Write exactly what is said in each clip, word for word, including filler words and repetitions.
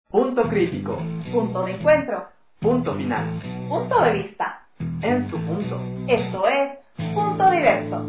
Punto crítico. Punto de encuentro. Punto final. Punto de vista. En su punto. Esto es Punto Diverso.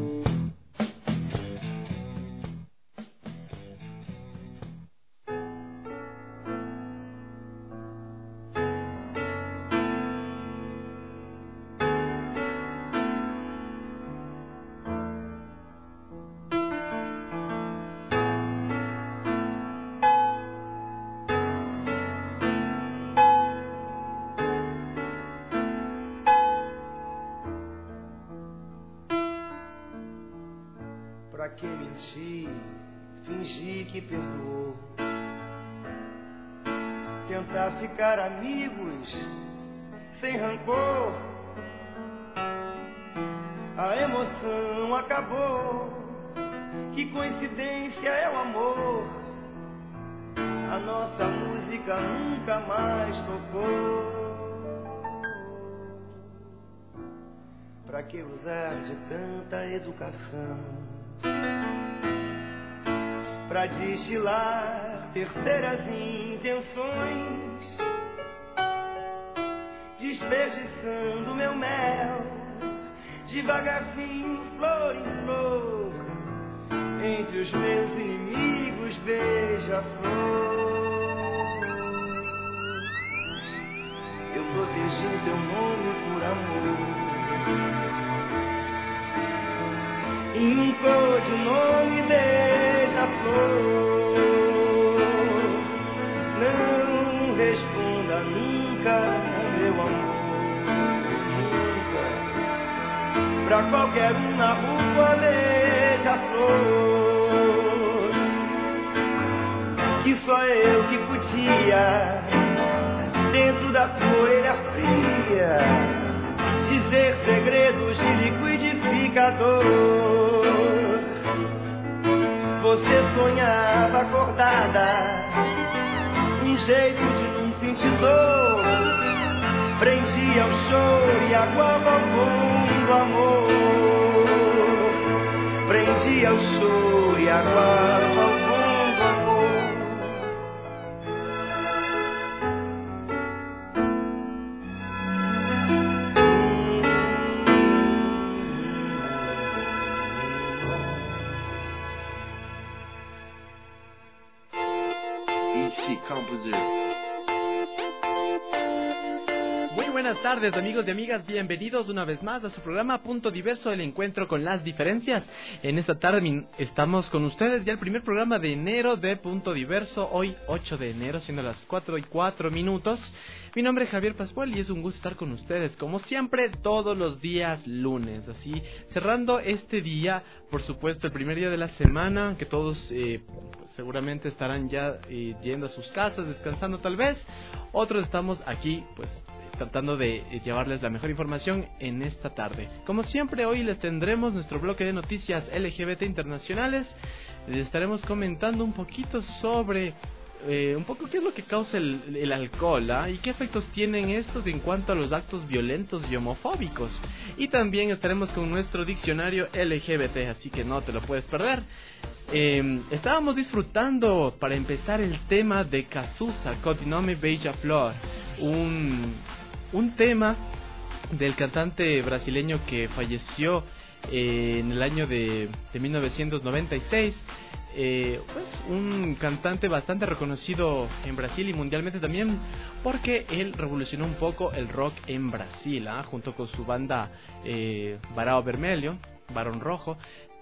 Pra que mentir, fingir que perdoou, tentar ficar amigos sem rancor. A emoção acabou, que coincidência é o amor. A nossa música nunca mais tocou. Pra que usar de tanta educação pra destilar terceiras intenções, desperdiçando meu mel, devagarzinho, flor em flor, entre os meus inimigos, beija-flor. Eu protegi teu nome por amor, em um codinome beija-flor. Não responda nunca, meu amor, nunca. Pra qualquer um na rua beija-flor, que só eu que podia, dentro da tua orelha fria, dizer segredos de liquidificador. Você sonhava acordada, um jeito de não sentir dor, prendia o choro e aguava o bom do amor. Prendia o choro e aguava o bom do amor. Muy buenas tardes, amigos y amigas, bienvenidos una vez más a su programa Punto Diverso, el encuentro con las diferencias. En esta tarde estamos con ustedes ya el primer programa de enero de Punto Diverso, hoy ocho de enero, siendo las cuatro y cuatro minutos. Mi nombre es Javier Pascual y es un gusto estar con ustedes, como siempre, todos los días lunes. Así, cerrando este día, por supuesto, el primer día de la semana, que todos eh, pues, seguramente estarán ya eh, yendo a sus casas, descansando tal vez. Otros estamos aquí, pues, tratando de llevarles la mejor información en esta tarde. Como siempre, hoy les tendremos nuestro bloque de noticias L G B T internacionales. Les estaremos comentando un poquito sobre eh, un poco qué es lo que causa el, el alcohol, ¿ah? Y qué efectos tienen estos en cuanto a los actos violentos y homofóbicos. Y también estaremos con nuestro diccionario L G B T, así que no te lo puedes perder. Eh, estábamos disfrutando, para empezar, el tema de Cazuza, Codinome Beija-Flor, un... un tema del cantante brasileño que falleció eh, en el año de, de mil novecientos noventa y seis. Eh, pues un cantante bastante reconocido en Brasil y mundialmente también, porque él revolucionó un poco el rock en Brasil, ¿eh? Junto con su banda eh, Barão Vermelho, Barón Rojo,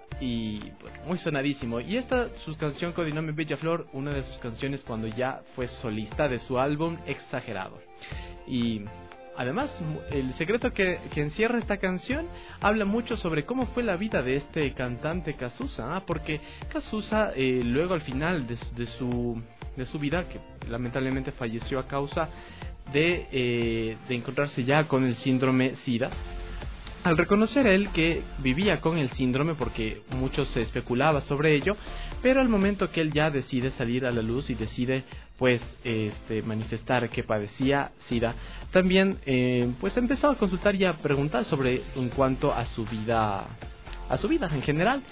y bueno, muy sonadísimo. Y esta, su canción Codinome Beija-Flor, una de sus canciones cuando ya fue solista de su álbum Exagerado. Y además, el secreto que, que encierra esta canción habla mucho sobre cómo fue la vida de este cantante Cazuza, ¿eh? Porque Cazuza, eh, luego al final de, de, su, de su vida, que lamentablemente falleció a causa de, eh, de encontrarse ya con el síndrome SIDA, al reconocer él que vivía con el síndrome, porque mucho se especulaba sobre ello, pero al momento que él ya decide salir a la luz y decide pues este manifestar que padecía SIDA, también eh, pues empezó a consultar y a preguntar sobre en cuanto a su vida, a su vida en general.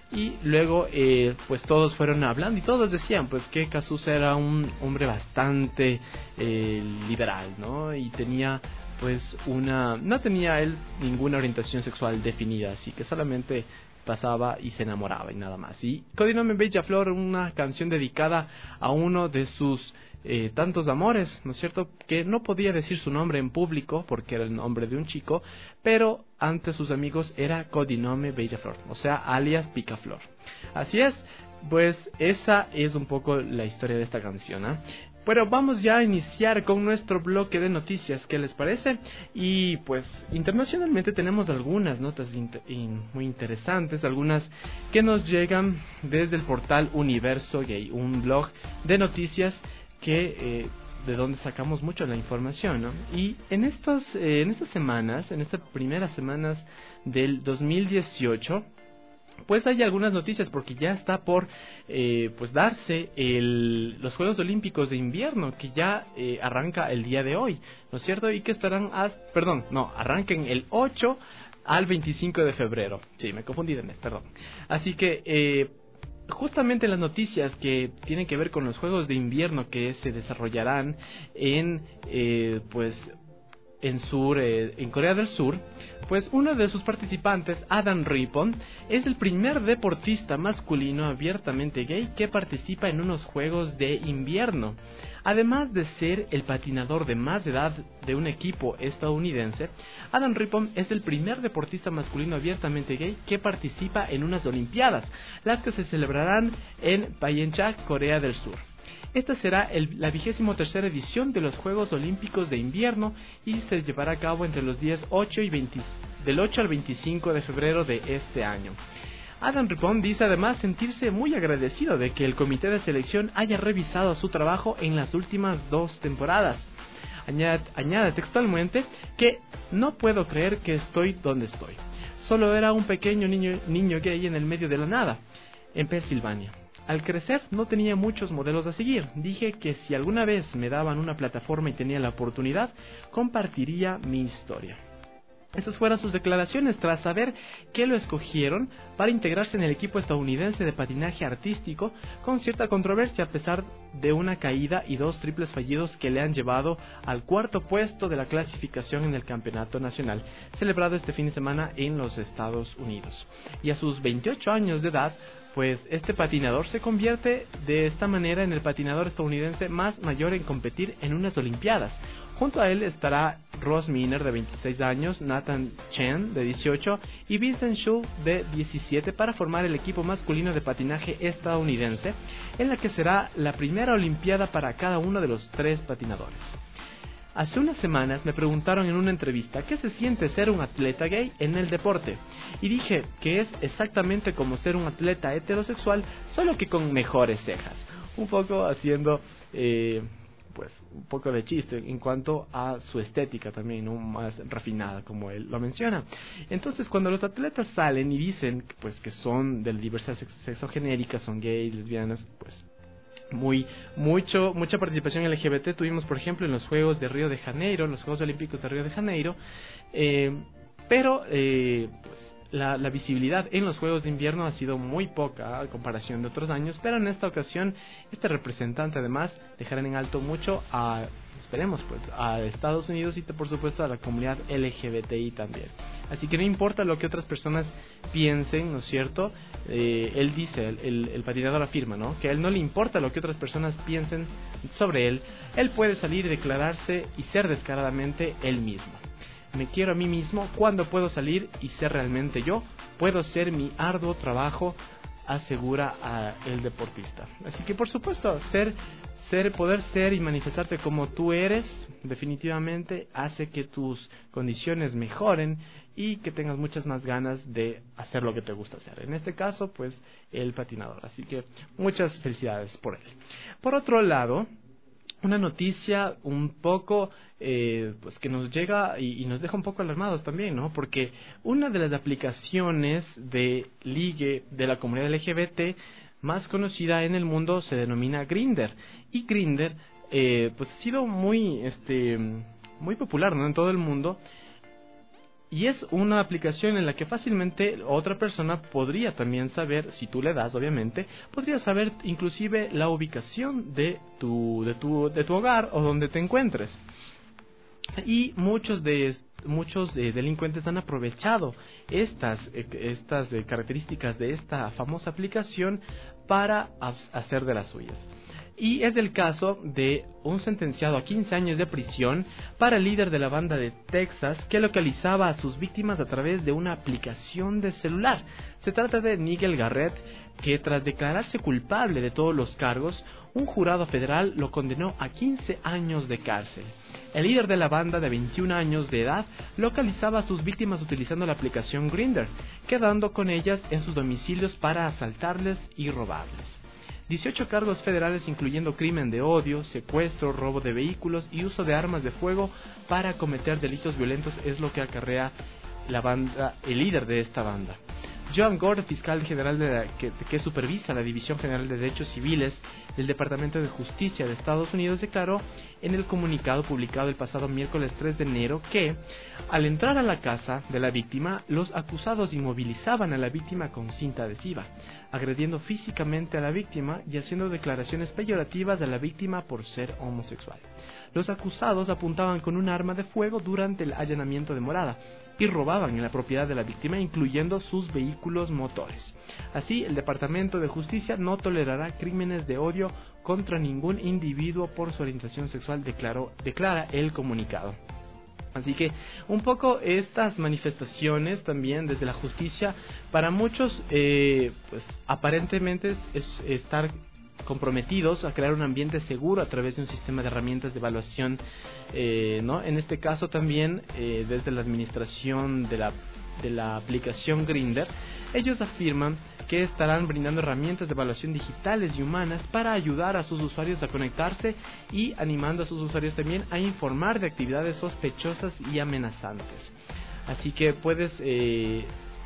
Y luego, eh, pues todos fueron hablando y todos decían, pues que Cazuza era un hombre bastante eh, liberal, ¿no? Y tenía, pues, una... no tenía él ninguna orientación sexual definida, así que solamente pasaba y se enamoraba y nada más. Y Codinome Bella Flor, una canción dedicada a uno de sus eh, tantos amores, ¿no es cierto? Que no podía decir su nombre en público porque era el nombre de un chico, pero ante sus amigos era Codinome Bella Flor, o sea, alias Picaflor. Así es, pues esa es un poco la historia de esta canción, ¿eh? Bueno, vamos ya a iniciar con nuestro bloque de noticias, ¿qué les parece? Y pues internacionalmente tenemos algunas notas inter- in- muy interesantes, algunas que nos llegan desde el portal Universo Gay, un blog de noticias que eh, de donde sacamos mucho la información, ¿no? Y en estos eh, en estas semanas, en estas primeras semanas del dos mil dieciocho, pues hay algunas noticias porque ya está por eh, pues darse el, los Juegos Olímpicos de Invierno, que ya eh, arranca el día de hoy, ¿no es cierto? Y que estarán, a, perdón, no, arranquen el ocho al veinticinco de febrero. Sí, me confundí de mes, perdón. Así que eh, justamente las noticias que tienen que ver con los Juegos de Invierno que se desarrollarán en eh, pues en sur eh, en Corea del Sur, pues uno de sus participantes, Adam Rippon, es el primer deportista masculino abiertamente gay que participa en unos Juegos de Invierno. Además de ser el patinador de más edad de un equipo estadounidense, Adam Rippon es el primer deportista masculino abiertamente gay que participa en unas Olimpiadas, las que se celebrarán en Pyeongchang, Corea del Sur. Esta será el, la vigésimo tercera edición de los Juegos Olímpicos de Invierno y se llevará a cabo entre los días ocho y veinte, del ocho al veinticinco de febrero de este año. Adam Rippon dice además sentirse muy agradecido de que el comité de selección haya revisado su trabajo en las últimas dos temporadas. Añade, añade textualmente que no puedo creer que estoy donde estoy. Solo era un pequeño niño, niño gay en el medio de la nada, en Pensilvania. Al crecer no tenía muchos modelos a seguir. Dije que si alguna vez me daban una plataforma y tenía la oportunidad, compartiría mi historia. Esas fueron sus declaraciones tras saber que lo escogieron para integrarse en el equipo estadounidense de patinaje artístico, con cierta controversia a pesar de una caída y dos triples fallidos que le han llevado al cuarto puesto de la clasificación en el campeonato nacional, celebrado este fin de semana en los Estados Unidos. Y a sus veintiocho años de edad, pues este patinador se convierte de esta manera en el patinador estadounidense más mayor en competir en unas Olimpiadas. Junto a él estará Ross Miner, de veintiséis años, Nathan Chen, de dieciocho, y Vincent Shu, de diecisiete, para formar el equipo masculino de patinaje estadounidense, en la que será la primera Olimpiada para cada uno de los tres patinadores. Hace unas semanas me preguntaron en una entrevista qué se siente ser un atleta gay en el deporte, y dije que es exactamente como ser un atleta heterosexual, solo que con mejores cejas, un poco haciendo eh, pues un poco de chiste en cuanto a su estética también, ¿no? Más refinada, como él lo menciona. Entonces, cuando los atletas salen y dicen pues que son de la diversidad sexogenérica, son gays, lesbianas, pues muy mucho mucha participación L G B T tuvimos, por ejemplo, en los Juegos de Río de Janeiro, en los Juegos Olímpicos de Río de Janeiro, eh, pero eh, pues, la, la visibilidad en los Juegos de Invierno ha sido muy poca a comparación de otros años, pero en esta ocasión este representante además dejará en alto mucho a, esperemos pues, a Estados Unidos y por supuesto a la comunidad L G B T I también. Así que no importa lo que otras personas piensen, ¿no es cierto? Eh, él dice, el, el, el patinador afirma, ¿no?, que a él no le importa lo que otras personas piensen sobre él. Él puede salir y declararse y ser descaradamente él mismo. Me quiero a mí mismo cuando puedo salir y ser realmente yo. Puedo ser mi arduo trabajo, asegura a el deportista. Así que por supuesto, ser, ser, poder ser y manifestarte como tú eres, definitivamente hace que tus condiciones mejoren y que tengas muchas más ganas de hacer lo que te gusta hacer. En este caso, pues, el patinador. Así que muchas felicidades por él. Por otro lado, una noticia un poco eh, pues que nos llega y, y nos deja un poco alarmados también, ¿no? Porque una de las aplicaciones de ligue de la comunidad L G B T más conocida en el mundo se denomina Grindr, y Grindr eh, pues ha sido muy este muy popular, ¿no?, en todo el mundo. y es una aplicación en la que fácilmente otra persona podría también saber, si tú le das obviamente, podría saber inclusive la ubicación de tu, de tu, de tu hogar o donde te encuentres. Y muchos de muchos eh, delincuentes han aprovechado estas eh, estas eh, características de esta famosa aplicación para hacer de las suyas. Y es el caso de un sentenciado a quince años de prisión para el líder de la banda de Texas que localizaba a sus víctimas a través de una aplicación de celular. Se trata de Nigel Garrett, que tras declararse culpable de todos los cargos, un jurado federal lo condenó a quince años de cárcel. El líder de la banda de veintiún años de edad localizaba a sus víctimas utilizando la aplicación Grindr, quedando con ellas en sus domicilios para asaltarles y robarles. dieciocho cargos federales incluyendo crimen de odio, secuestro, robo de vehículos y uso de armas de fuego para cometer delitos violentos es lo que acarrea la banda, el líder de esta banda. Joan Gore, fiscal general de la, que, que supervisa la División General de Derechos Civiles del Departamento de Justicia de Estados Unidos, declaró en el comunicado publicado el pasado miércoles tres de enero que, al entrar a la casa de la víctima, los acusados inmovilizaban a la víctima con cinta adhesiva, agrediendo físicamente a la víctima y haciendo declaraciones peyorativas a la víctima por ser homosexual. Los acusados apuntaban con un arma de fuego durante el allanamiento de morada y robaban en la propiedad de la víctima, incluyendo sus vehículos motores. Así, el Departamento de Justicia no tolerará crímenes de odio contra ningún individuo por su orientación sexual, declaró, declara el comunicado. Así que un poco estas manifestaciones también desde la justicia, para muchos, eh, pues aparentemente es, es estar comprometidos a crear un ambiente seguro a través de un sistema de herramientas de evaluación, eh, ¿no? En este caso también eh, desde la administración de la de la aplicación Grindr, ellos afirman que estarán brindando herramientas de evaluación digitales y humanas para ayudar a sus usuarios a conectarse y animando a sus usuarios también a informar de actividades sospechosas y amenazantes. Así que puedes eh,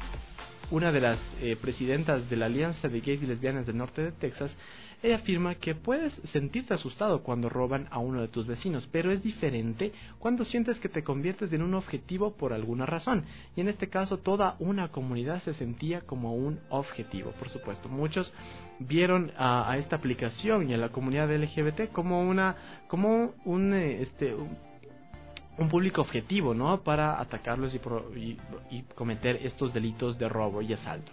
una de las eh, presidentas de la Alianza de Gays y Lesbianas del Norte de Texas, ella afirma que puedes sentirte asustado cuando roban a uno de tus vecinos, pero es diferente cuando sientes que te conviertes en un objetivo por alguna razón. Y en este caso toda una comunidad se sentía como un objetivo, por supuesto. Muchos vieron a, a esta aplicación y a la comunidad L G B T como una, como un, este, un, un público objetivo, ¿no? Para atacarlos y, pro, y, y cometer estos delitos de robo y asalto.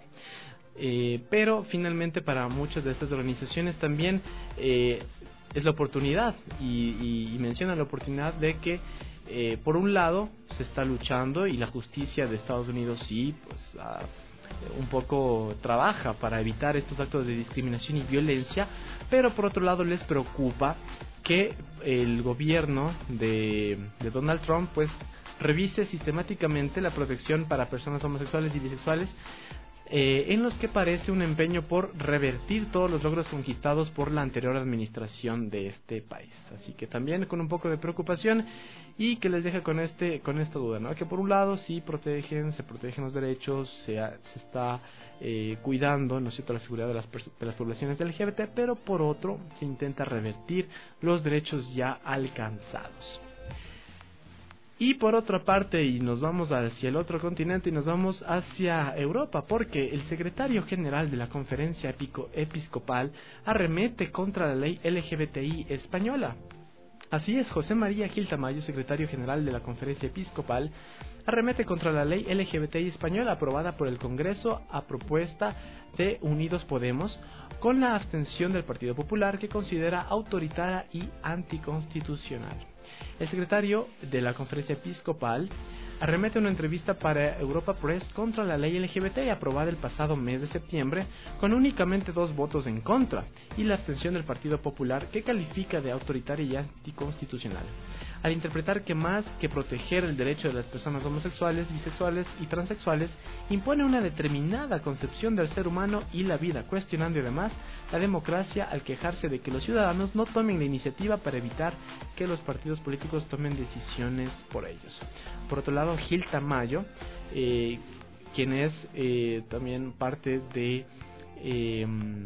Eh, pero finalmente para muchas de estas organizaciones también eh, es la oportunidad y, y, y menciona la oportunidad de que eh, por un lado se está luchando y la justicia de Estados Unidos sí pues uh, un poco trabaja para evitar estos actos de discriminación y violencia, pero por otro lado les preocupa que el gobierno de, de Donald Trump pues revise sistemáticamente la protección para personas homosexuales y bisexuales, Eh, en los que parece un empeño por revertir todos los logros conquistados por la anterior administración de este país. Así que también con un poco de preocupación y que les deje con este con esta duda, ¿no? Que por un lado sí protegen, se protegen los derechos, se, se está eh, cuidando, ¿no es cierto?, la seguridad de las, de las poblaciones L G B T, pero por otro se intenta revertir los derechos ya alcanzados. Y por otra parte, y nos vamos hacia el otro continente y nos vamos hacia Europa, porque el secretario general de la Conferencia Episcopal arremete contra la ley L G B T I española. Así es, José María Gil Tamayo, secretario general de la Conferencia Episcopal, arremete contra la ley L G B T I española aprobada por el Congreso a propuesta de Unidos Podemos, con la abstención del Partido Popular, que considera autoritaria y anticonstitucional. El secretario de la Conferencia Episcopal arremete una entrevista para Europa Press contra la ley L G B T aprobada el pasado mes de septiembre, con únicamente dos votos en contra y la abstención del Partido Popular, que califica de autoritaria y anticonstitucional, al interpretar que más que proteger el derecho de las personas homosexuales, bisexuales y transexuales, impone una determinada concepción del ser humano y la vida, cuestionando además la democracia al quejarse de que los ciudadanos no tomen la iniciativa para evitar que los partidos políticos tomen decisiones por ellos. Por otro lado, Gil Tamayo, eh, quien es eh, también parte de, eh,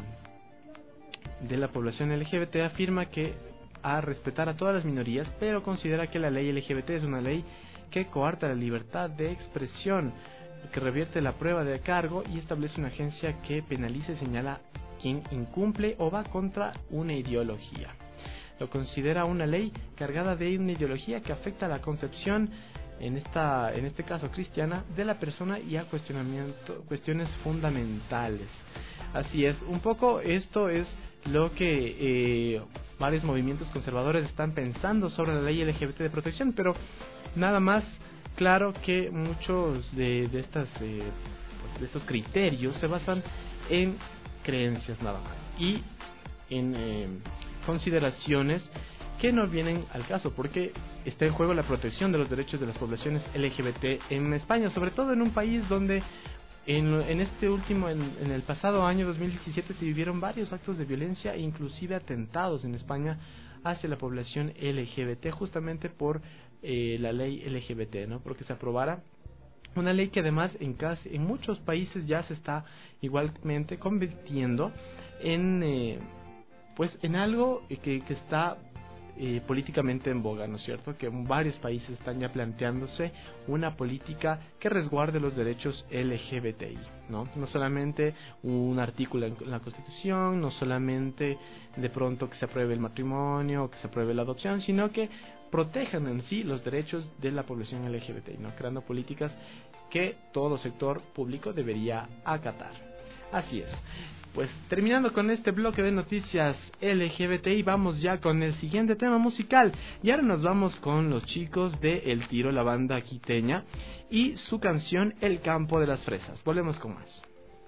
de la población L G B T, afirma que a respetar a todas las minorías, pero considera que la ley L G B T es una ley que coarta la libertad de expresión, que revierte la prueba de cargo y establece una agencia que penaliza y señala quien incumple o va contra una ideología. Lo considera una ley cargada de una ideología que afecta a la concepción, en esta en este caso cristiana, de la persona y a cuestionamiento cuestiones fundamentales. Así es, un poco esto es lo que eh, varios movimientos conservadores están pensando sobre la ley L G B T de protección, pero nada más claro que muchos de, de estas eh, pues de estos criterios se basan en creencias nada más y en eh, consideraciones que no vienen al caso, porque está en juego la protección de los derechos de las poblaciones L G B T en España, sobre todo en un país donde en, en este último, en, en el pasado año dos mil diecisiete se vivieron varios actos de violencia e inclusive atentados en España hacia la población L G B T, justamente por eh, la ley L G B T, ¿no? Porque se aprobara una ley que además en casi en muchos países ya se está igualmente convirtiendo en eh, pues en algo que, que está eh, políticamente en boga, ¿no es cierto? Que en varios países están ya planteándose una política que resguarde los derechos L G B T I, ¿no? No solamente un artículo en la Constitución, no solamente de pronto que se apruebe el matrimonio, que se apruebe la adopción, sino que protejan en sí los derechos de la población L G B T I, ¿no? Creando políticas que todo sector público debería acatar. Así es. Pues terminando con este bloque de noticias L G B T I, vamos ya con el siguiente tema musical. Y ahora nos vamos con los chicos de El Tiro, la banda quiteña, y su canción El Campo de las Fresas. Volvemos con más.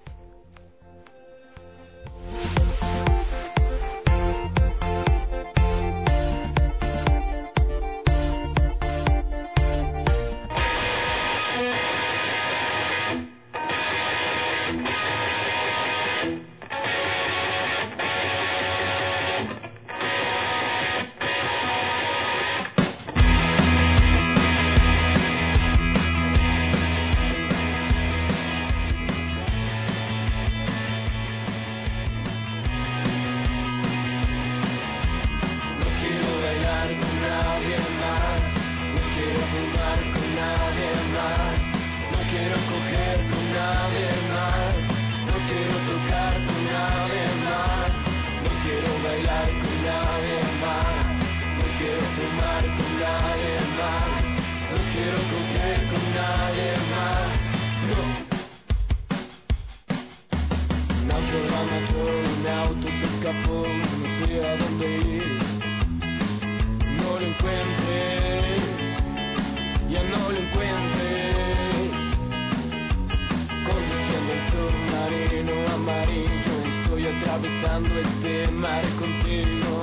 Atravesando este mar contigo,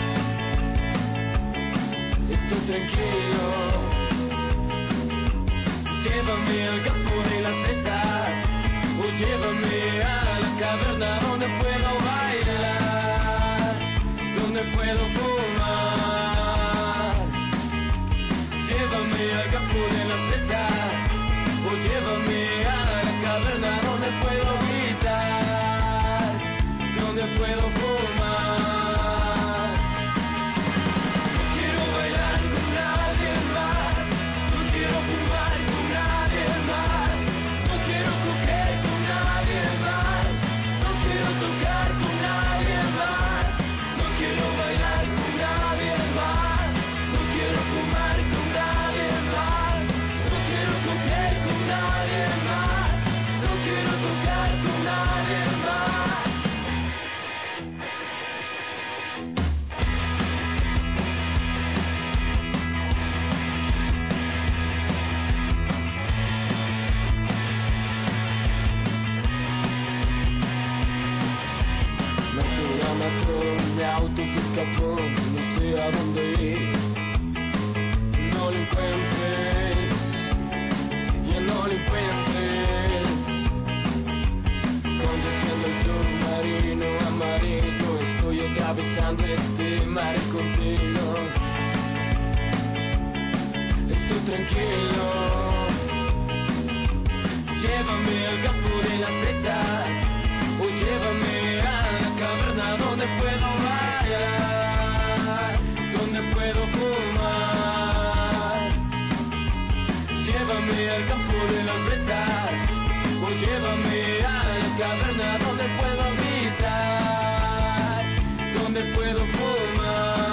estoy tranquilo. Llévame al campo de las fresas, o llévame a la caverna donde puedo bailar, donde puedo fumar. Llévame al campo de las fresas, o llévame a la caverna donde puedo gritar, donde puedo fumar. No quiero bailar con nadie más, no quiero fumar con nadie más, no quiero coger con nadie más, no quiero tocar con nadie más, no quiero bailar con nadie más, no quiero fumar con nadie más, no quiero coger con nadie más, no quiero tocar con nadie más. Mi auto se escapó, no sé a dónde ir. No lo encuentres, ya no lo encuentres. Conduciendo el submarino amarillo, estoy atravesando este mar contigo. Estoy tranquilo. Llévame al campo de las fresas, o llévame a la caverna donde puedo bailar, donde puedo fumar. Llévame a la caverna donde puedo gritar, donde puedo fumar.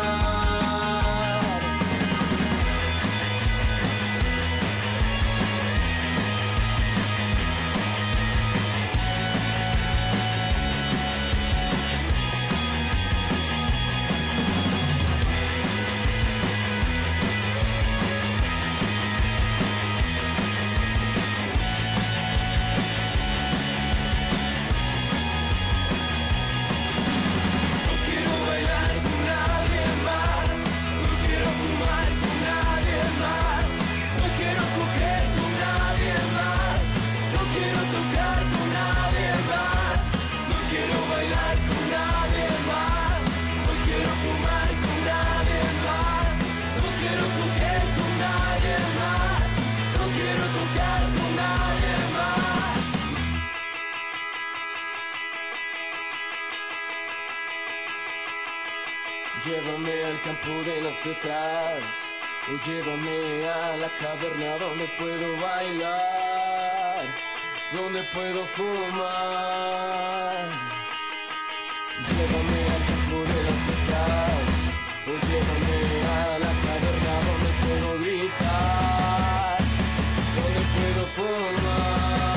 Llévame al campo de las fresas, o llévame a la caverna donde puedo bailar, donde puedo fumar. Llévame al campo de las fresas, o llévame a la caverna donde puedo gritar, donde puedo fumar.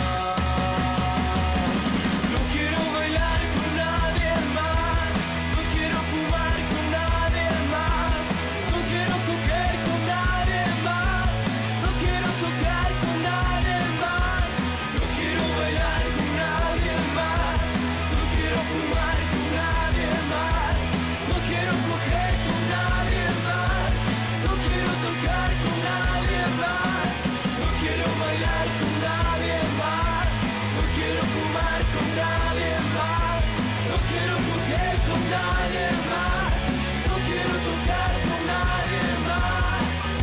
No quiero bailar con nadie más, no quiero fumar con nadie más, no quiero coger con nadie más, no quiero tocar con nadie más, no quiero bailar con nadie más, no quiero fumar con nadie más, no quiero coger con nadie más, no quiero tocar con nadie más, no quiero bailar con nadie más, no quiero fumar con nadie más, no quiero coger con nadie más, no quiero tocar con nadie más.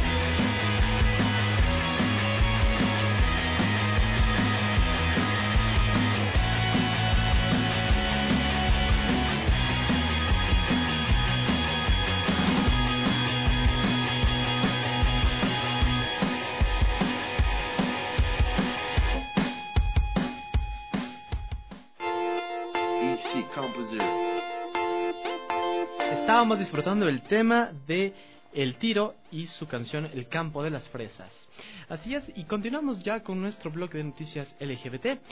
Easy Composer. Estábamos disfrutando el tema de El Tiro y su canción El Campo de las Fresas. Así es, y continuamos ya con nuestro bloque de noticias L G B T.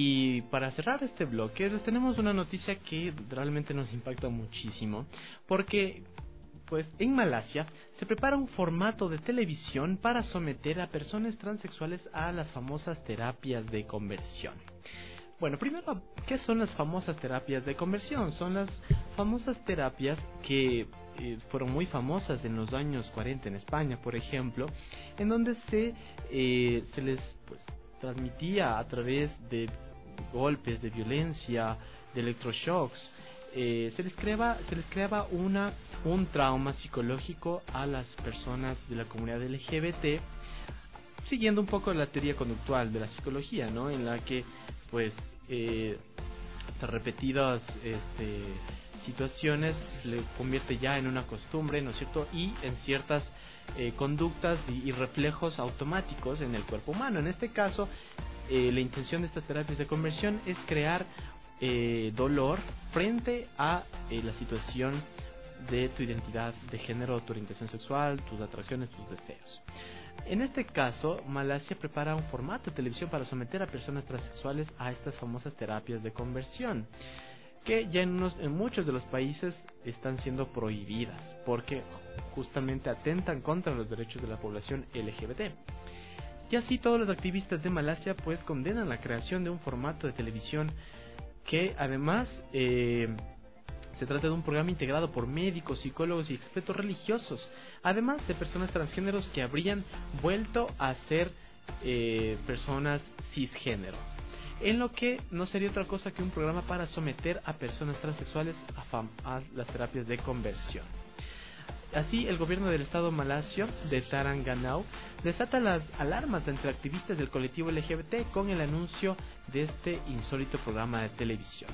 Y para cerrar este bloque, les tenemos una noticia que realmente nos impacta muchísimo, porque pues en Malasia se prepara un formato de televisión para someter a personas transexuales a las famosas terapias de conversión. Bueno, primero, ¿qué son las famosas terapias de conversión? Son las famosas terapias que eh, fueron muy famosas en los años cuarenta en España, por ejemplo, en donde se, eh, se les pues, transmitía a través de golpes, de violencia, de electroshocks, eh, se les creaba, se les creaba una, un trauma psicológico a las personas de la comunidad L G B T, siguiendo un poco la teoría conductual de la psicología, ¿no? En la que pues eh, tras repetidas este, situaciones se le convierte ya en una costumbre, ¿no es cierto? Y en ciertas eh, conductas y, y reflejos automáticos en el cuerpo humano. En este caso, eh, la intención de estas terapias de conversión es crear eh, dolor frente a eh, la situación de tu identidad de género, tu orientación sexual, tus atracciones, tus deseos. En este caso, Malasia prepara un formato de televisión para someter a personas transexuales a estas famosas terapias de conversión, que ya en, unos, en muchos de los países están siendo prohibidas, porque justamente atentan contra los derechos de la población L G B T. Y así todos los activistas de Malasia pues condenan la creación de un formato de televisión que además eh, se trata de un programa integrado por médicos, psicólogos y expertos religiosos, además de personas transgéneros que habrían vuelto a ser eh, personas cisgénero, en lo que no sería otra cosa que un programa para someter a personas transexuales a, fam a las terapias de conversión. Así, el gobierno del estado malasio de Terengganu desata las alarmas entre activistas del colectivo L G B T con el anuncio de este insólito programa de televisión.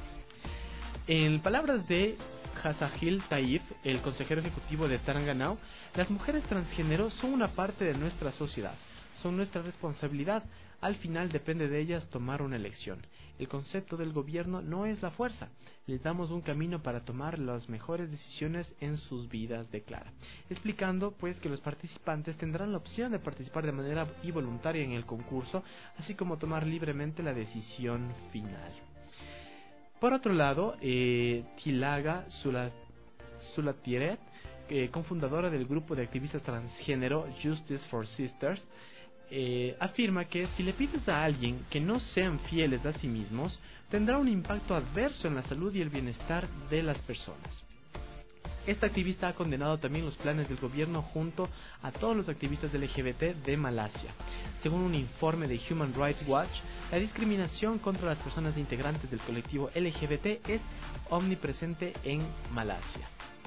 En palabras de Hasahil Taif, el consejero ejecutivo de Terengganu, las mujeres transgénero son una parte de nuestra sociedad. son nuestra responsabilidad. Al final depende de ellas tomar una elección. El concepto del gobierno no es la fuerza. Les damos un camino para tomar las mejores decisiones en sus vidas, declara. Explicando pues que los participantes tendrán la opción de participar de manera voluntaria en el concurso, así como tomar libremente la decisión final. Por otro lado, eh, Tilaga Zulatieret, eh, cofundadora del grupo de activistas transgénero Justice for Sisters, eh, afirma que si le pides a alguien que no sean fieles a sí mismos, tendrá un impacto adverso en la salud y el bienestar de las personas. Esta activista ha condenado también los planes del gobierno junto a todos los activistas L G B T de Malasia. Según un informe de Human Rights Watch, la discriminación contra las personas integrantes del colectivo L G B T es omnipresente en Malasia,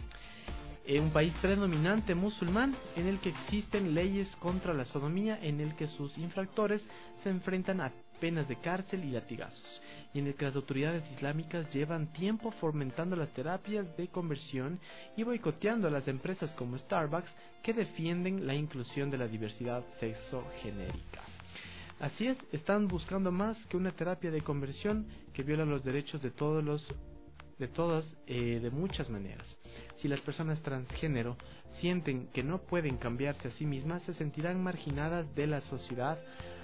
un país predominante musulmán en el que existen leyes contra la sodomía, en el que sus infractores se enfrentan a penas de cárcel y latigazos, y en el que las autoridades islámicas llevan tiempo fomentando las terapias de conversión y boicoteando a las empresas como Starbucks que defienden la inclusión de la diversidad sexogenérica. Así es, están buscando más que una terapia de conversión que viola los derechos de todos los de todas, eh, de muchas maneras. Si las personas transgénero sienten que no pueden cambiarse a sí mismas, se sentirán marginadas de la sociedad,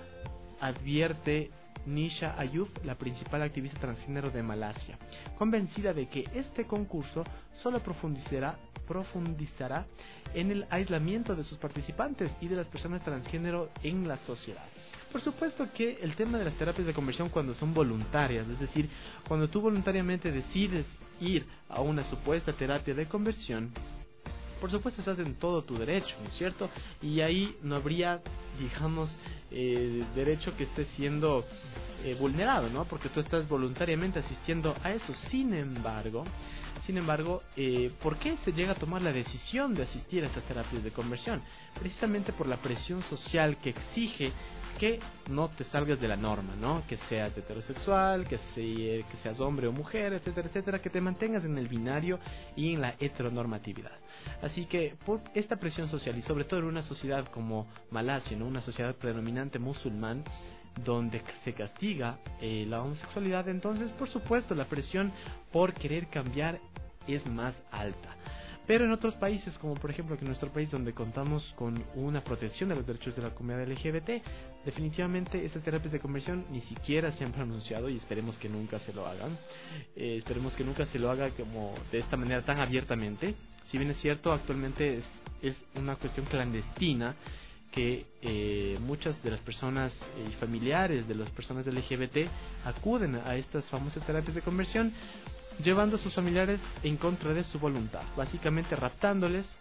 advierte Nisha Ayub, la principal activista transgénero de Malasia, convencida de que este concurso solo profundizará, profundizará en el aislamiento de sus participantes y de las personas transgénero en la sociedad. Por supuesto que el tema de las terapias de conversión, cuando son voluntarias, es decir, cuando tú voluntariamente decides ir a una supuesta terapia de conversión, por supuesto estás en todo tu derecho, ¿no es cierto? Y ahí no habría, digamos, eh, derecho que esté siendo eh, vulnerado, ¿no? Porque tú estás voluntariamente asistiendo a eso. Sin embargo, sin embargo, eh, ¿por qué se llega a tomar la decisión de asistir a estas terapias de conversión? Precisamente por la presión social que exige que no te salgas de la norma, ¿no? Que seas heterosexual, que, se, que seas hombre o mujer, etcétera, etcétera, que te mantengas en el binario y en la heteronormatividad. Así que por esta presión social, y sobre todo en una sociedad como Malasia, ¿no? Una sociedad predominante musulmán, donde se castiga eh, la homosexualidad, entonces por supuesto la presión por querer cambiar es más alta. Pero en otros países, como por ejemplo aquí en nuestro país, donde contamos con una protección de los derechos de la comunidad L G B T, definitivamente estas terapias de conversión ni siquiera se han pronunciado, y esperemos que nunca se lo hagan. Eh, esperemos que nunca se lo haga como de esta manera tan abiertamente. Si bien es cierto, actualmente es, es una cuestión clandestina, que eh, muchas de las personas y eh, familiares de las personas L G B T acuden a estas famosas terapias de conversión, llevando a sus familiares en contra de su voluntad, básicamente raptándoles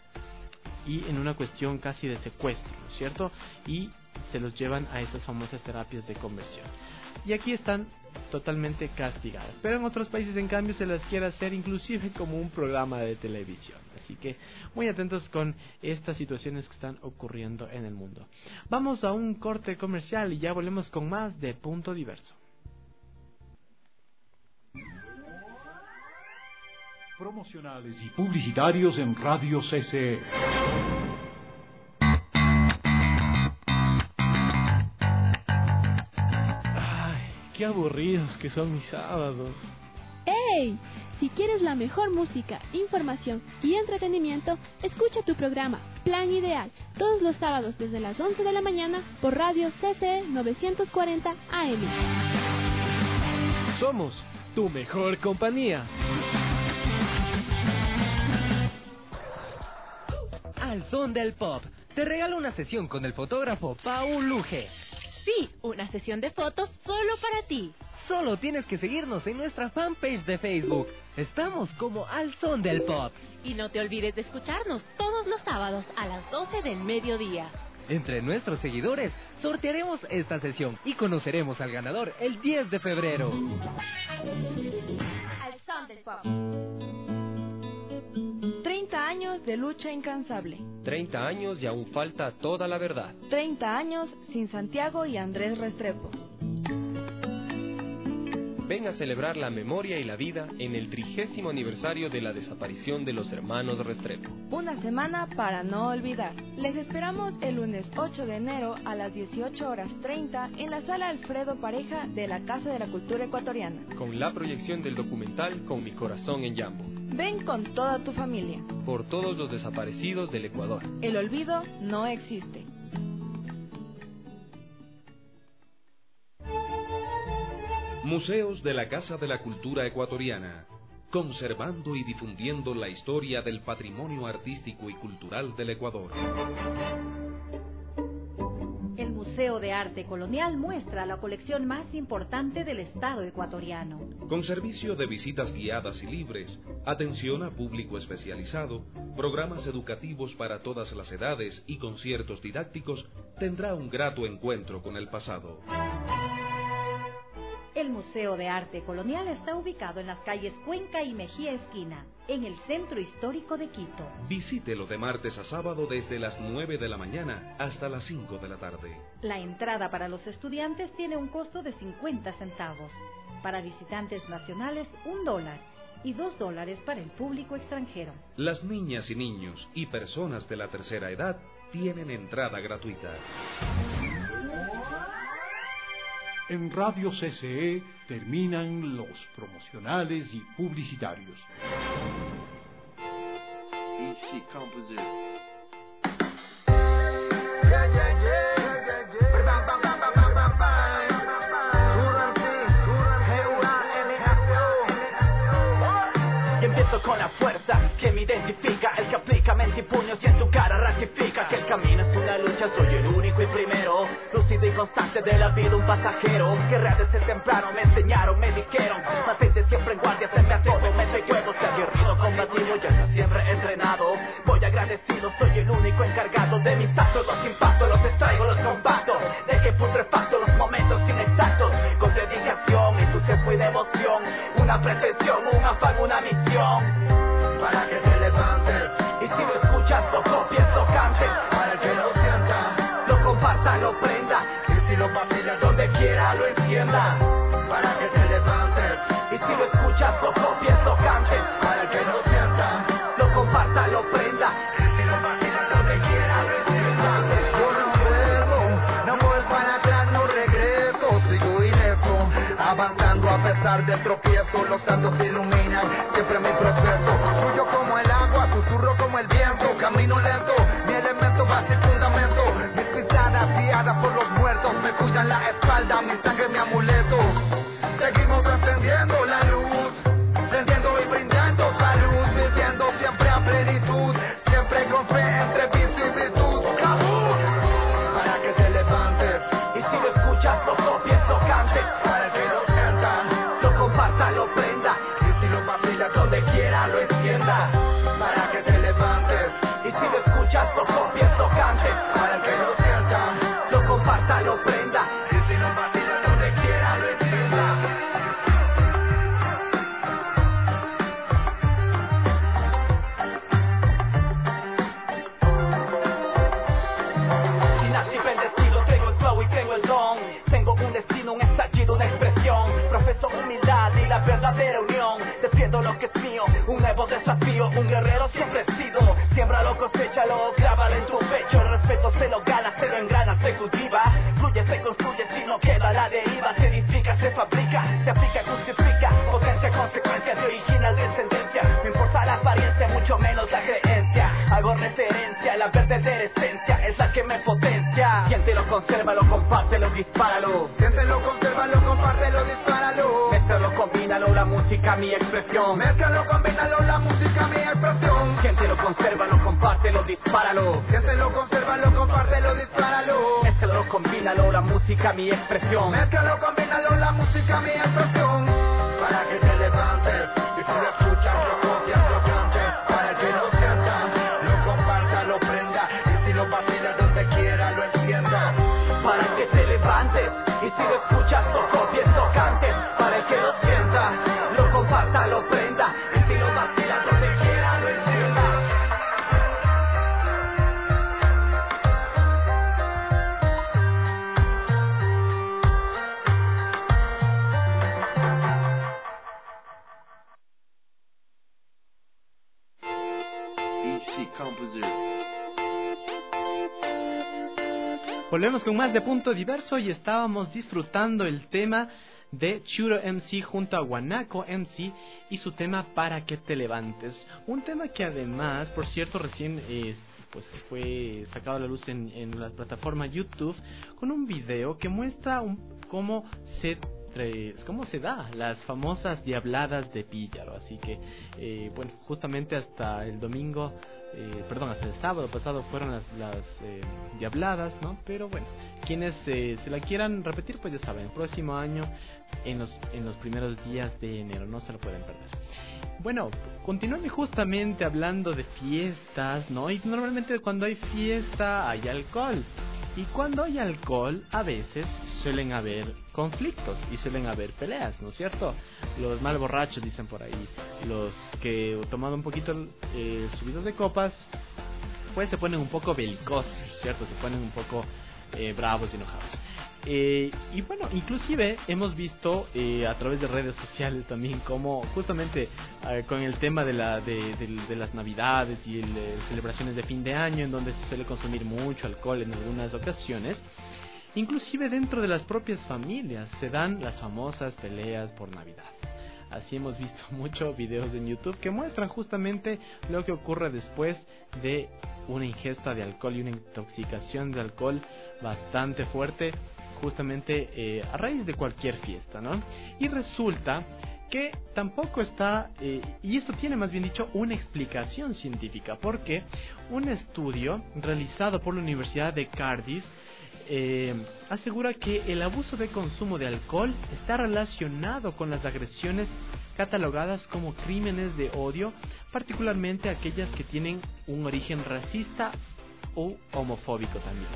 y en una cuestión casi de secuestro, ¿no es cierto? Y se los llevan a estas famosas terapias de conversión. Y aquí están totalmente castigadas. Pero en otros países, en cambio, se las quiere hacer inclusive como un programa de televisión. Así que muy atentos con estas situaciones que están ocurriendo en el mundo. Vamos a un corte comercial y ya volvemos con más de Punto Diverso. Promocionales y publicitarios en Radio C C E. Qué aburridos que son mis sábados. ¡Ey! Si quieres la mejor música, información y entretenimiento, escucha tu programa Plan Ideal todos los sábados desde las once de la mañana por Radio C C E novecientos cuarenta A M. Somos tu mejor compañía. Al son del pop, te regalo una sesión con el fotógrafo Paul Luge. Sí, una sesión de fotos solo para ti. Solo tienes que seguirnos en nuestra fanpage de Facebook. Estamos como Al Son del Pop. Y no te olvides de escucharnos todos los sábados a las doce del mediodía. Entre nuestros seguidores sortearemos esta sesión y conoceremos al ganador el diez de febrero. Al son del pop. treinta años de lucha incansable. treinta años y aún falta toda la verdad. treinta años sin Santiago y Andrés Restrepo. Ven a celebrar la memoria y la vida en el trigésimo aniversario de la desaparición de los hermanos Restrepo. Una semana para no olvidar. Les esperamos el lunes ocho de enero a las dieciocho horas treinta en la sala Alfredo Pareja de la Casa de la Cultura Ecuatoriana. Con la proyección del documental Con mi corazón en Yambo. Ven con toda tu familia. Por todos los desaparecidos del Ecuador. El olvido no existe. Museos de la Casa de la Cultura Ecuatoriana, conservando y difundiendo la historia del patrimonio artístico y cultural del Ecuador. El Museo de Arte Colonial muestra la colección más importante del Estado ecuatoriano. Con servicio de visitas guiadas y libres, atención a público especializado, programas educativos para todas las edades y conciertos didácticos, tendrá un grato encuentro con el pasado. El Museo de Arte Colonial está ubicado en las calles Cuenca y Mejía Esquina, en el centro histórico de Quito. Visítelo de martes a sábado desde las nueve de la mañana hasta las cinco de la tarde. La entrada para los estudiantes tiene un costo de cincuenta centavos. Para visitantes nacionales, un dólar. Y dos dólares para el público extranjero. Las niñas y niños y personas de la tercera edad tienen entrada gratuita. En Radio C C E terminan los promocionales y publicitarios. Easy Compositor. Con la fuerza que me identifica, el que aplica mente y puños y en tu cara ratifica que el camino es una lucha, soy el único y primero, lúcido y constante de la vida, un pasajero. Guerra desde temprano me enseñaron, me dijeron, mantente siempre en guardia, frente a todo, mete huevos, que aguerrido combativo, ya está siempre entrenado. Voy agradecido, soy el único encargado de mis actos, los impactos, los extraigo, los combato. Deje putrefacto los momentos inexactos, con dedicación, entusiasmo y devoción, una pretensión, un afán, una misión. Para que te levantes, y si lo escuchas, lo copies, lo cantes. Para que lo sienta, lo comparta, lo prenda, y si lo vacilas donde quiera, lo encienda. Para que te levantes, y si lo escuchas, lo copies, lo cantes. Para que lo sienta, lo comparta, lo prenda, y si lo vacilas donde quiera, lo encienda. Yo no vuelvo, no voy para atrás, no regreso, sigo ileso, avanzando a pesar del tropiezo, los santos iluminan siempre mi proceso. Fluyo como el agua, susurro como el viento, camino lento, mi elemento base y fundamento. Mis pisadas guiadas por los muertos me cuidan la espalda, mi sangre mi amuleto. Seguimos ascendiendo la luz, prendiendo y brindando salud, viviendo siempre a plenitud, siempre con fe entre vicio y virtud. ¡Cabú! Para que te levantes, y si lo escuchas, lo copies, lo cantes. Para que lo sientas, lo compartas, lo prenda, y si lo vacilas donde quiera, lo encienda. Para que te levantes, y si lo escuchas, lo copies, lo cantes. Para que lo sientas, lo compartas, lo prenda, y si lo vacilas donde quiera, lo encienda. Si nací bendecido, tengo el flow y tengo el don. Tengo un destino, un estallido, una expresión. Profeso humildad y la verdadera unión. Defiendo lo que es mío, un nuevo desafío. Un guerrero siempre he sido. Siémbralo, cosechalo, grábalo en tu pecho. El respeto se lo gana, se lo engrana, se cultiva. Fluye, se construye, si no queda a la deriva. Se edifica, se fabrica, se aplica, justifica. Potencia, consecuencia de original descendencia. No importa la apariencia, mucho menos la creencia. Hago referencia, la verdadera esencia es la que me potencia. Quien te lo conserva, lo comparte, lo dispáralo. Quien te lo conserva, lo comparte, lo dispáralo. Mézclalo, combínalo, la música, mi expresión. Mézclalo, combínalo, la música, mi expresión. Quien te lo conserva, lo comparte, lo dispáralo. Quien te lo conserva, lo comparte, lo dispáralo. Mézclalo, combínalo, la música, mi expresión. Mézclalo, combínalo, la música, mi expresión. Para que te levantes, y si lo escuchas, lo copias, lo cantes. Para que lo sientas, lo compartas, lo prenda, y si lo vacilas donde quiera, lo encienda. Para que te levantes, y si lo escuchas, lo copies, lo cantes. Para que lo sientas, lo compartas, lo prenda, y si lo vacilas donde quiera, lo encienda. Volvemos con más de Punto Diverso y estábamos disfrutando el tema de Churo M C junto a Guanaco M C y su tema Para que te levantes. Un tema que además, por cierto, recién eh, pues fue sacado a la luz en, en la plataforma YouTube con un video que muestra un, cómo se cómo se da las famosas diabladas de Píllaro. Así que, eh, bueno, justamente hasta el domingo, eh, perdón, hasta el sábado pasado fueron las, las eh, diabladas, ¿no? Pero bueno, quienes eh, se la quieran repetir, pues ya saben, el próximo año, en los, en los primeros días de enero, no se lo pueden perder. Bueno, continuando justamente hablando de fiestas, ¿no? Y normalmente cuando hay fiesta hay alcohol. Y cuando hay alcohol, a veces suelen haber conflictos y suelen haber peleas, ¿no es cierto? Los mal borrachos, dicen por ahí, los que tomando un poquito eh, subidos de copas, pues se ponen un poco belicosos, ¿cierto? Se ponen un poco eh, bravos y enojados. Eh, y bueno, inclusive hemos visto eh, a través de redes sociales también como justamente eh, con el tema de, la, de, de, de las navidades y el, eh, celebraciones de fin de año, en donde se suele consumir mucho alcohol en algunas ocasiones, inclusive dentro de las propias familias se dan las famosas peleas por Navidad. Así hemos visto muchos videos en YouTube que muestran justamente lo que ocurre después de una ingesta de alcohol y una intoxicación de alcohol bastante fuerte, justamente eh, a raíz de cualquier fiesta, ¿no? Y resulta que tampoco está, eh, y esto tiene más bien dicho una explicación científica, porque un estudio realizado por la Universidad de Cardiff eh, asegura que el abuso de consumo de alcohol está relacionado con las agresiones catalogadas como crímenes de odio, particularmente aquellas que tienen un origen racista o homofóbico también.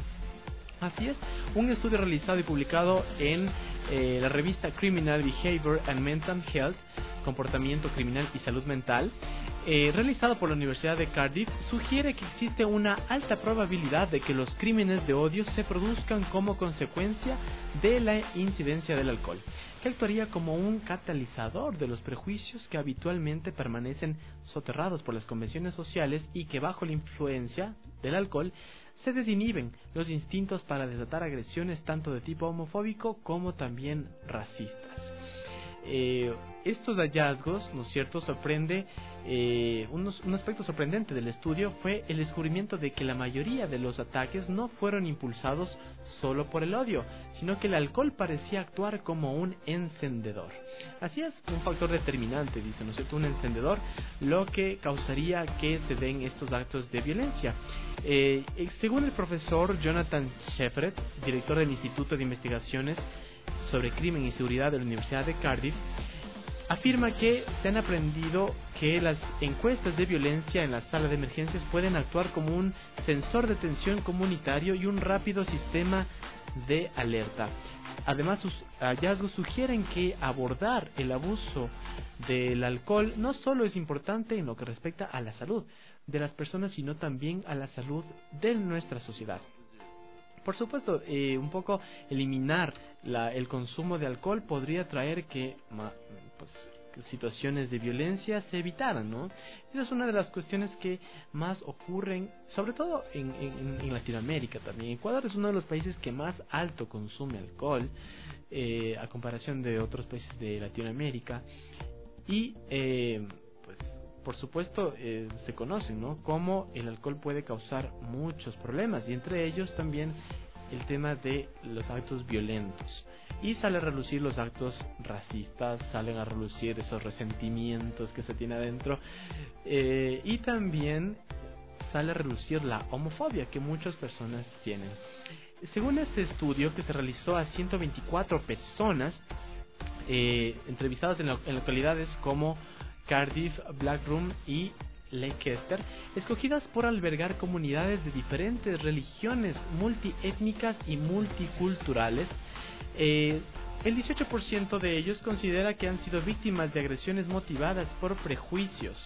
Así es, un estudio realizado y publicado en eh, la revista Criminal Behavior and Mental Health, Comportamiento Criminal y Salud Mental, eh, realizado por la Universidad de Cardiff, sugiere que existe una alta probabilidad de que los crímenes de odio se produzcan como consecuencia de la incidencia del alcohol, que actuaría como un catalizador de los prejuicios que habitualmente permanecen soterrados por las convenciones sociales y que bajo la influencia del alcohol se desinhiben los instintos para desatar agresiones tanto de tipo homofóbico como también racistas. Eh, estos hallazgos, ¿no es cierto?, sorprende, eh, unos, un aspecto sorprendente del estudio fue el descubrimiento de que la mayoría de los ataques no fueron impulsados solo por el odio, sino que el alcohol parecía actuar como un encendedor. Así es, un factor determinante, dice, ¿no es cierto?, un encendedor, lo que causaría que se den estos actos de violencia. Eh, según el profesor Jonathan Sheffred, director del Instituto de Investigaciones sobre Crimen y Seguridad de la Universidad de Cardiff, afirma que se han aprendido que las encuestas de violencia en la sala de emergencias pueden actuar como un sensor de tensión comunitario y un rápido sistema de alerta. Además, sus hallazgos sugieren que abordar el abuso del alcohol no solo es importante en lo que respecta a la salud de las personas, sino también a la salud de nuestra sociedad. Por supuesto, eh, un poco eliminar la, el consumo de alcohol podría traer que, ma, pues, que situaciones de violencia se evitaran, ¿no? Esa es una de las cuestiones que más ocurren, sobre todo en, en, en Latinoamérica también. Ecuador es uno de los países que más alto consume alcohol, eh, a comparación de otros países de Latinoamérica. Y, eh, pues, por supuesto, eh, se conocen, ¿no?, cómo el alcohol puede causar muchos problemas, y entre ellos también el tema de los actos violentos. Y sale a relucir los actos racistas, salen a relucir esos resentimientos que se tiene adentro, eh, y también sale a relucir la homofobia que muchas personas tienen. Según este estudio, que se realizó a ciento veinticuatro personas eh, entrevistadas en, lo, en localidades como Cardiff, Blackroom y Leicester, escogidas por albergar comunidades de diferentes religiones multiétnicas y multiculturales, eh, el dieciocho por ciento de ellos considera que han sido víctimas de agresiones motivadas por prejuicios,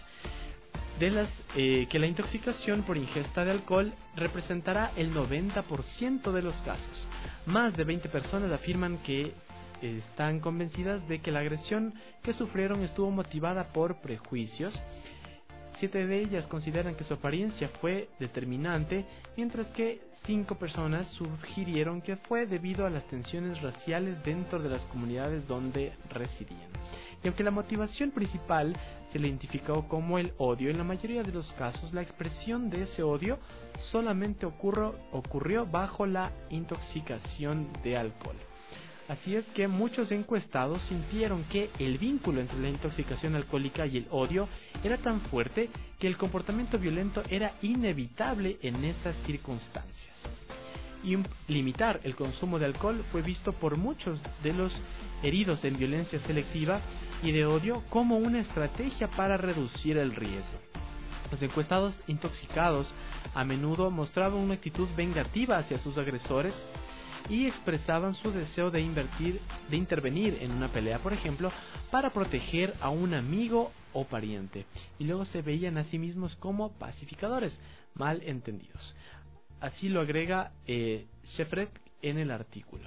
de las eh, que la intoxicación por ingesta de alcohol representará el noventa por ciento de los casos. Más de veinte personas afirman que están convencidas de que la agresión que sufrieron estuvo motivada por prejuicios. siete de ellas consideran que su apariencia fue determinante, mientras que cinco personas sugirieron que fue debido a las tensiones raciales dentro de las comunidades donde residían. Y aunque la motivación principal se le identificó como el odio, en la mayoría de los casos la expresión de ese odio solamente ocurrió, ocurrió bajo la intoxicación de alcohol. Así es que muchos encuestados sintieron que el vínculo entre la intoxicación alcohólica y el odio era tan fuerte que el comportamiento violento era inevitable en esas circunstancias. Y limitar el consumo de alcohol fue visto por muchos de los heridos en violencia selectiva y de odio como una estrategia para reducir el riesgo. Los encuestados intoxicados a menudo mostraban una actitud vengativa hacia sus agresores y expresaban su deseo de invertir, de intervenir en una pelea, por ejemplo, para proteger a un amigo o pariente, y luego se veían a sí mismos como pacificadores, mal entendidos. Así lo agrega eh, Shefret en el artículo.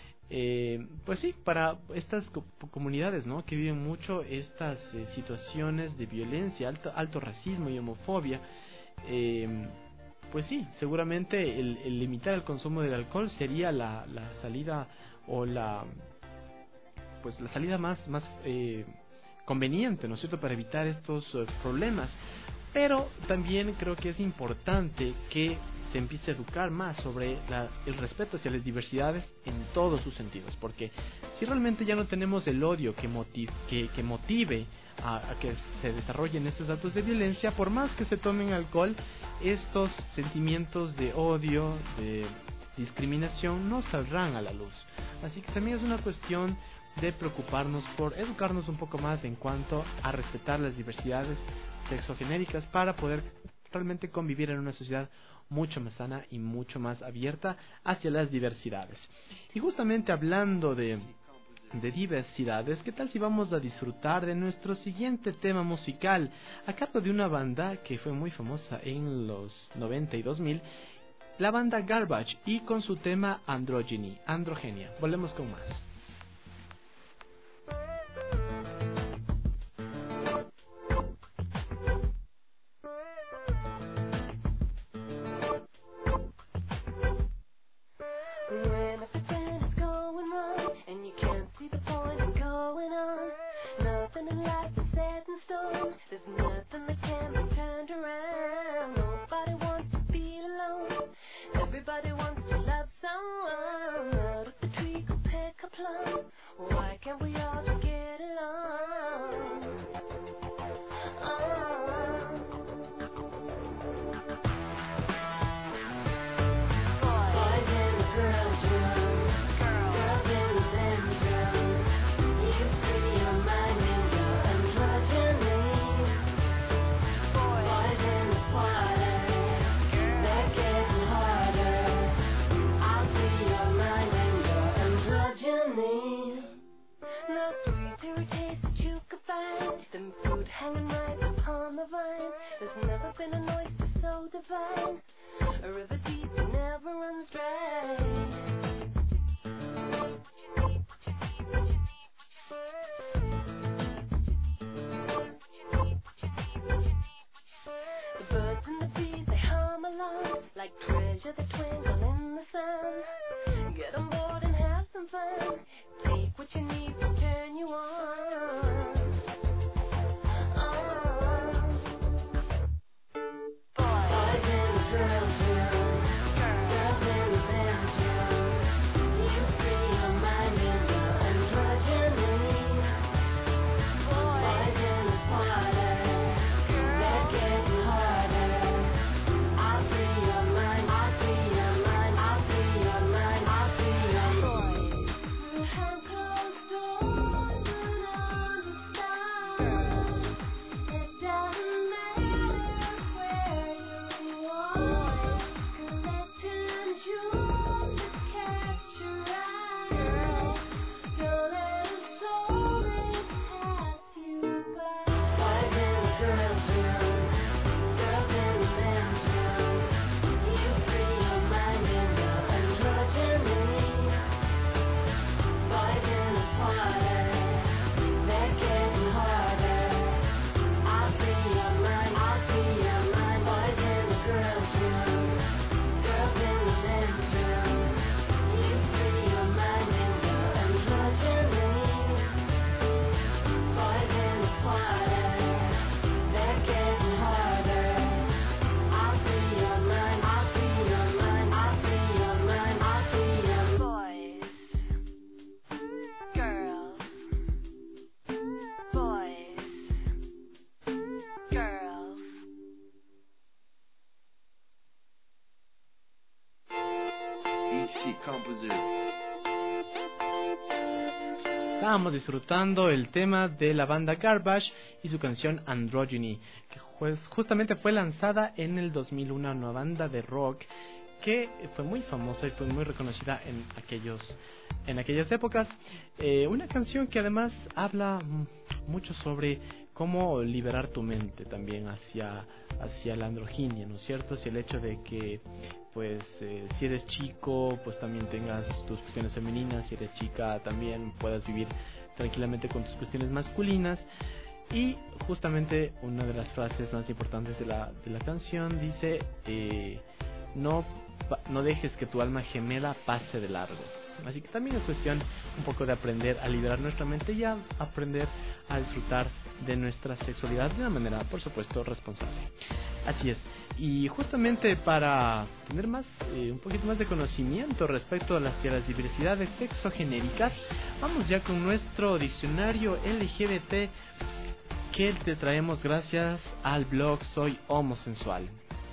Eh, pues sí, para estas co comunidades, ¿no?, que viven mucho estas eh, situaciones de violencia, alto, alto racismo y homofobia, eh, pues sí, seguramente el, el limitar el consumo del alcohol sería la, la salida o la pues la salida más más eh, conveniente, ¿no es cierto?, para evitar estos uh, problemas. Pero también creo que es importante que se empiece a educar más sobre la, el respeto hacia las diversidades en todos sus sentidos, porque si realmente ya no tenemos el odio que motive, que, que motive a, a que se desarrollen estos actos de violencia, por más que se tomen alcohol, estos sentimientos de odio, de discriminación, no saldrán a la luz. Así que también es una cuestión de preocuparnos por educarnos un poco más en cuanto a respetar las diversidades sexogenéricas para poder realmente convivir en una sociedad mucho más sana y mucho más abierta hacia las diversidades. Y justamente hablando de, de diversidades, ¿qué tal si vamos a disfrutar de nuestro siguiente tema musical a cargo de una banda que fue muy famosa en los noventa y dos mil, la banda Garbage, y con su tema Androgyny, Androgenia? Volvemos con más. There's nothing that can be turned around. Nobody wants to be alone. Everybody wants to love someone. Out of the tree, go pick a plum. Why can't we all just get along? Oh. Boys and the girls run. Girls in the bedroom. You free your mind and your androgyny. No sweet irritation that you could find. Them fruit hanging right upon the vine. There's never been an oyster so divine. A river deep that never runs dry. The birds and the bees, they hum along like treasure that twinkle in the sun. Get on board and have some fun. Take what you need to turn you on. Oh. Boys and the girls room. Girls in the bedroom. You free your mind and your androgyny. Boys in the parlor. They're getting harder. I'll free your mind. I'll free your mind. I'll free your mind. I'll free your mind. Behind closed doors and understand. Ici Composer. Estábamos disfrutando el tema de la banda Garbage y su canción Androgyny, que pues, justamente fue lanzada en el dos mil uno, una banda de rock que fue muy famosa y fue muy reconocida en aquellos en aquellas épocas. Eh, una canción que además habla mucho sobre cómo liberar tu mente también hacia hacia la androginia, ¿no es cierto? Hacia el hecho de que pues eh, si eres chico pues también tengas tus cuestiones femeninas, si eres chica también puedas vivir tranquilamente con tus cuestiones masculinas. Y justamente una de las frases más importantes de la, de la canción dice eh, no, no dejes que tu alma gemela pase de largo. Así que también es cuestión un poco de aprender a liberar nuestra mente y a aprender a disfrutar de nuestra sexualidad de una manera, por supuesto, responsable. Así es. Y justamente para tener más, eh, un poquito más de conocimiento respecto a las, a las diversidades sexogenéricas, vamos ya con nuestro diccionario L G B T que te traemos gracias al blog Soy Homosensual.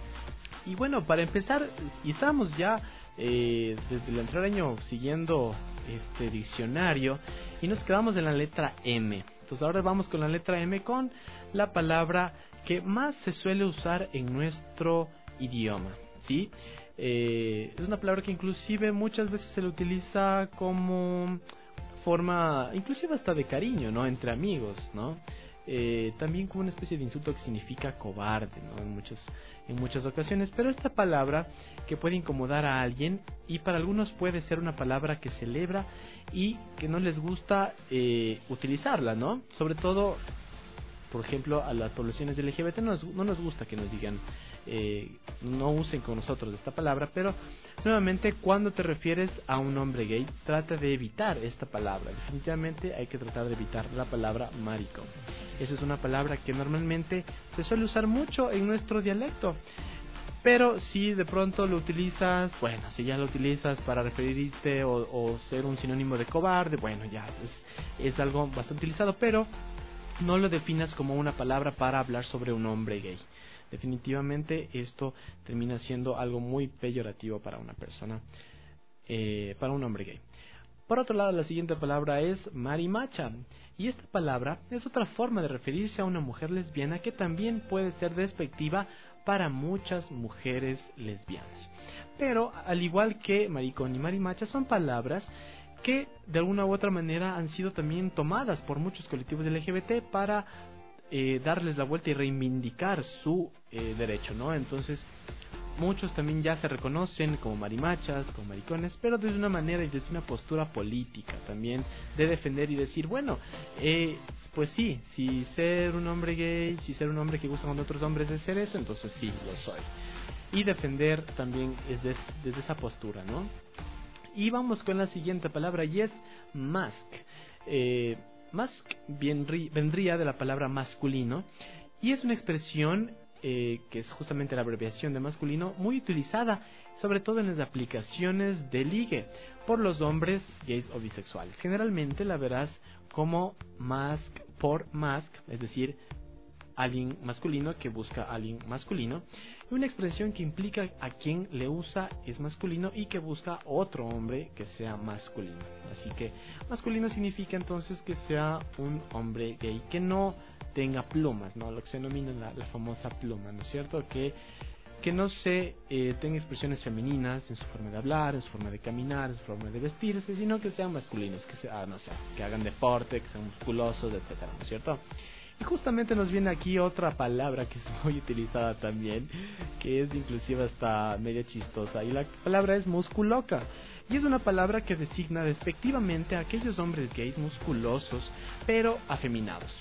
Y bueno, para empezar, y estamos ya eh, desde el anterior año siguiendo este diccionario y nos quedamos en la letra M. Entonces ahora vamos con la letra M, con la palabra que más se suele usar en nuestro idioma, ¿sí? Eh, es una palabra que inclusive muchas veces se le utiliza como forma, inclusive hasta de cariño, ¿no? Entre amigos, ¿no? Eh, también como una especie de insulto que significa cobarde, ¿no? En muchas, en muchas ocasiones. Pero esta palabra que puede incomodar a alguien y para algunos puede ser una palabra que celebra y que no les gusta eh, utilizarla, ¿no? Sobre todo, por ejemplo, a las poblaciones L G B T no nos, no nos gusta que nos digan, eh, no usen con nosotros esta palabra, pero nuevamente cuando te refieres a un hombre gay, trata de evitar esta palabra. Definitivamente hay que tratar de evitar la palabra maricón. Esa es una palabra que normalmente se suele usar mucho en nuestro dialecto. Pero si de pronto lo utilizas, bueno, si ya lo utilizas para referirte o, o ser un sinónimo de cobarde, bueno, ya es, es algo bastante utilizado, pero no lo definas como una palabra para hablar sobre un hombre gay. Definitivamente esto termina siendo algo muy peyorativo para una persona, eh, para un hombre gay. Por otro lado, la siguiente palabra es marimacha. Y esta palabra es otra forma de referirse a una mujer lesbiana que también puede ser despectiva para muchas mujeres lesbianas. Pero al igual que maricón y marimacha, son palabras que de alguna u otra manera han sido también tomadas por muchos colectivos L G B T para eh, darles la vuelta y reivindicar su eh, derecho, ¿no? Entonces muchos también ya se reconocen como marimachas, como maricones, pero desde una manera y desde una postura política también de defender y decir, bueno, eh, pues sí, si ser un hombre gay, si ser un hombre que gusta con otros hombres es ser eso, entonces sí, lo soy. Y defender también es des, desde esa postura, ¿no? Y vamos con la siguiente palabra y es mask. Eh, mask vendrí, vendría de la palabra masculino y es una expresión eh, que es justamente la abreviación de masculino muy utilizada, sobre todo en las aplicaciones de ligue por los hombres gays o bisexuales. Generalmente la verás como mask por mask, es decir, alguien masculino que busca a alguien masculino, y una expresión que implica a quien le usa es masculino y que busca otro hombre que sea masculino. Así que masculino significa entonces que sea un hombre gay que no tenga plumas, ¿no? Lo que se denomina la, la famosa pluma, ¿no es cierto? Que que no se eh, tenga expresiones femeninas en su forma de hablar, en su forma de caminar, en su forma de vestirse, sino que sean masculinos, que sea, no sé, que hagan deporte, que sean musculosos, etcétera, ¿no es cierto? Y justamente nos viene aquí otra palabra que es muy utilizada también, que es inclusive hasta media chistosa, y la palabra es musculoca. Y es una palabra que designa despectivamente a aquellos hombres gays musculosos, pero afeminados.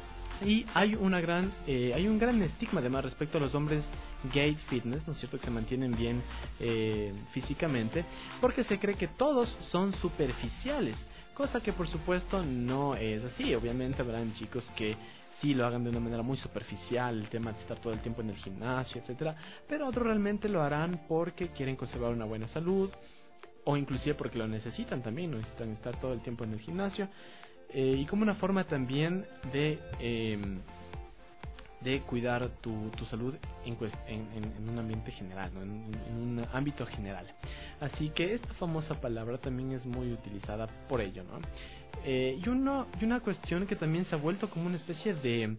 Y hay una gran, eh, hay un gran estigma además respecto a los hombres gay fitness, ¿no es cierto?, que se mantienen bien eh, físicamente, porque se cree que todos son superficiales, cosa que por supuesto no es así. Obviamente habrán chicos que sí lo hagan de una manera muy superficial, el tema de estar todo el tiempo en el gimnasio, etcétera, pero otros realmente lo harán porque quieren conservar una buena salud, o inclusive porque lo necesitan también, necesitan estar todo el tiempo en el gimnasio, eh, y como una forma también de eh, de cuidar tu, tu salud en, en, en un ambiente general, ¿no? en, en un ámbito general. Así que esta famosa palabra también es muy utilizada por ello, ¿no? Eh, y, uno, y una cuestión que también se ha vuelto como una especie de,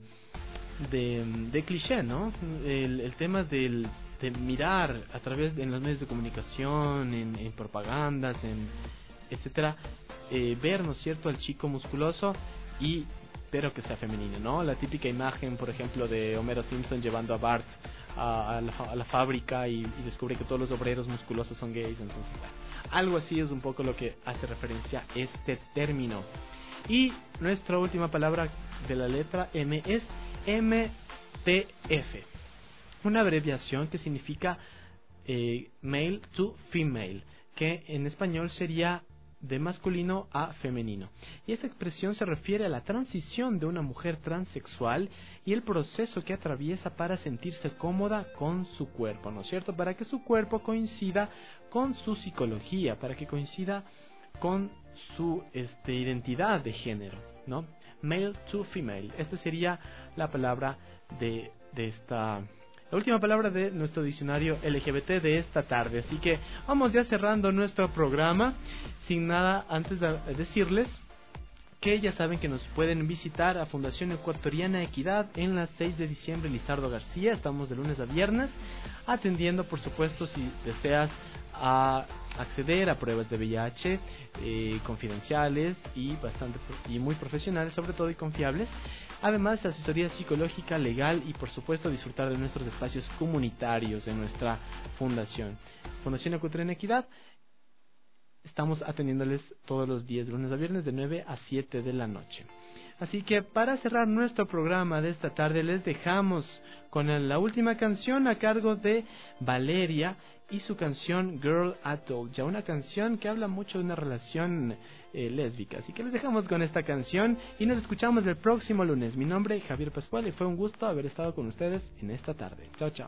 de, de cliché, ¿no? El, el tema del, de mirar a través de en los medios de comunicación, en, en propagandas, en etcétera, eh, ver, ¿no es cierto?, al chico musculoso y pero que sea femenino, ¿no? La típica imagen, por ejemplo, de Homero Simpson llevando a Bart a, a, la, a la fábrica y, y descubre que todos los obreros musculosos son gays, entonces, bueno, algo así es un poco lo que hace referencia a este término. Y nuestra última palabra de la letra M es M T F, una abreviación que significa eh, male to female, que en español sería de masculino a femenino. Y esta expresión se refiere a la transición de una mujer transexual y el proceso que atraviesa para sentirse cómoda con su cuerpo, ¿no es cierto? Para que su cuerpo coincida con su psicología, para que coincida con su este, identidad de género, ¿no? Male to female. Esta sería la palabra de, de esta... la última palabra de nuestro diccionario L G B T de esta tarde. Así que vamos ya cerrando nuestro programa. Sin nada, antes de decirles que ya saben que nos pueden visitar a Fundación Ecuatoriana Equidad en la seis de diciembre, Lizardo García. Estamos de lunes a viernes atendiendo, por supuesto, si deseas a acceder a pruebas de V I H eh, confidenciales y bastante y muy profesionales, sobre todo, y confiables. Además, asesoría psicológica, legal y, por supuesto, disfrutar de nuestros espacios comunitarios de nuestra fundación. Fundación Ecuatoriana Equidad, estamos atendiéndoles todos los días, de lunes a viernes, de nueve a siete de la noche. Así que, para cerrar nuestro programa de esta tarde, les dejamos con la última canción a cargo de Valeria y su canción Girl Adult, ya una canción que habla mucho de una relación eh, lésbica. Así que les dejamos con esta canción y nos escuchamos el próximo lunes. Mi nombre es Javier Pascual y fue un gusto haber estado con ustedes en esta tarde. Chao, chao.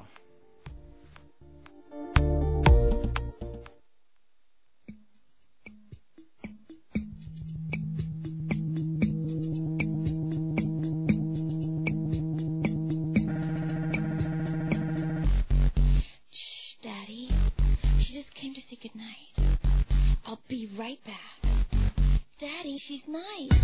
Good night. I'll be right back. Daddy, she's nice.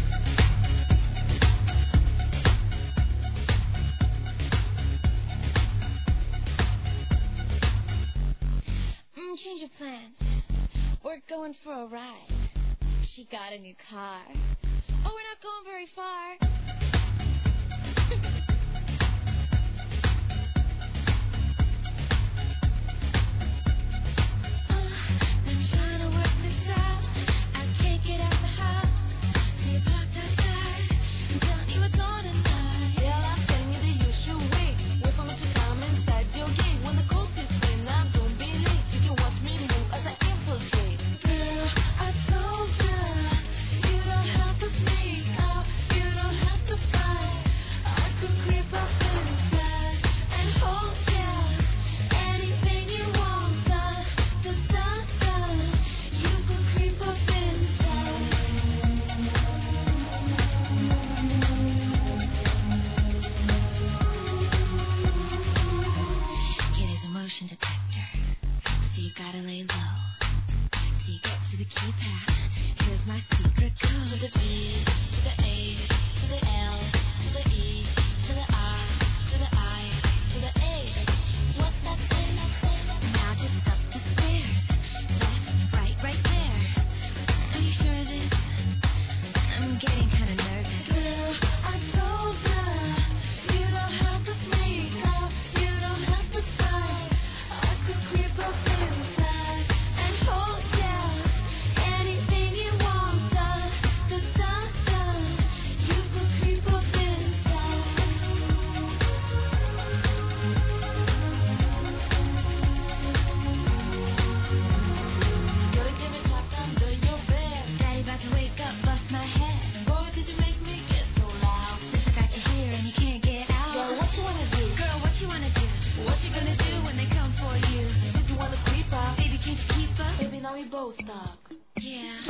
Mm, change of plans. We're going for a ride. She got a new car. Oh, we're not going very far. Stop. Yeah.